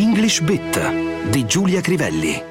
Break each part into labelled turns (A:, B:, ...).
A: English Bit di Giulia Crivelli.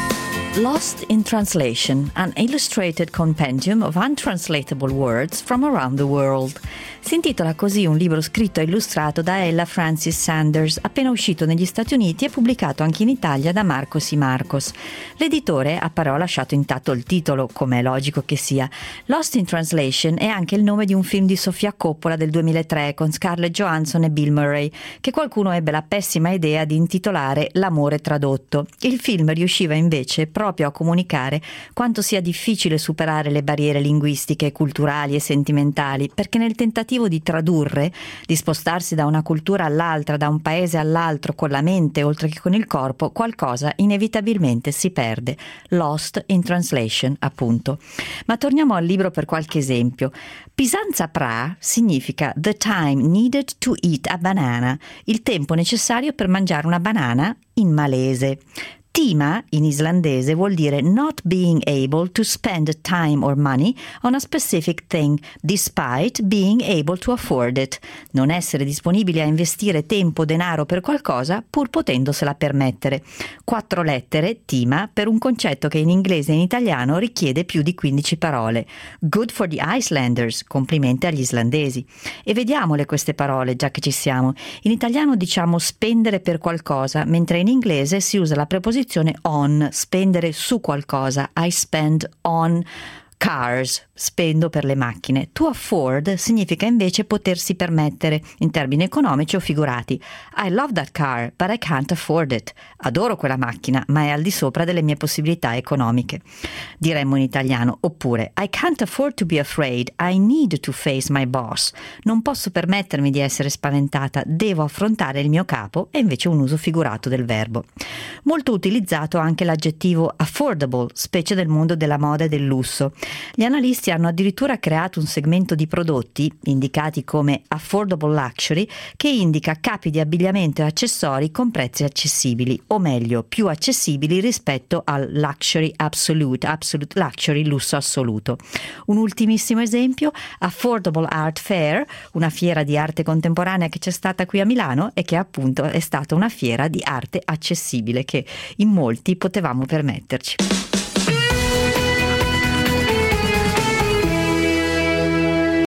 B: Lost in Translation, an illustrated compendium of untranslatable words from around the world. Si intitola così un libro scritto e illustrato da Ella Francis Sanders, appena uscito negli Stati Uniti e pubblicato anche in Italia da Marcos y Marcos. L'editore ha però lasciato intatto il titolo, come è logico che sia. Lost in Translation è anche il nome di un film di Sofia Coppola del 2003 con Scarlett Johansson e Bill Murray, che qualcuno ebbe la pessima idea di intitolare L'amore tradotto. Il film riusciva invece proprio a comunicare quanto sia difficile superare le barriere linguistiche, culturali e sentimentali, perché nel tentativo di tradurre, di spostarsi da una cultura all'altra, da un paese all'altro con la mente oltre che con il corpo, qualcosa inevitabilmente si perde. Lost in Translation, appunto. Ma torniamo al libro per qualche esempio. Pisanza pra significa the time needed to eat a banana, il tempo necessario per mangiare una banana in malese. Tima, in islandese, vuol dire not being able to spend time or money on a specific thing, despite being able to afford it. Non essere disponibili a investire tempo o denaro per qualcosa, pur potendosela permettere. 4 lettere, Tima, per un concetto che in inglese e in italiano richiede più di 15 parole. Good for the Icelanders, complimenti agli islandesi. E vediamole queste parole, già che ci siamo. In italiano diciamo spendere per qualcosa, mentre in inglese si usa la preposizione on, spendere su qualcosa. I spend on cars, spendo per le macchine. To afford significa invece potersi permettere, in termini economici o figurati. I love that car, but I can't afford it. Adoro quella macchina, ma è al di sopra delle mie possibilità economiche. Diremmo in italiano, oppure I can't afford to be afraid, I need to face my boss. Non posso permettermi di essere spaventata, devo affrontare il mio capo, è invece un uso figurato del verbo. Molto utilizzato anche l'aggettivo affordable, specie nel mondo della moda e del lusso. Gli analisti hanno addirittura creato un segmento di prodotti, indicati come affordable luxury, che indica capi di abbigliamento e accessori con prezzi accessibili, o meglio, più accessibili rispetto al luxury absolute luxury, lusso assoluto. Un ultimissimo esempio, Affordable Art Fair, una fiera di arte contemporanea che c'è stata qui a Milano e che appunto è stata una fiera di arte accessibile che in molti potevamo permetterci.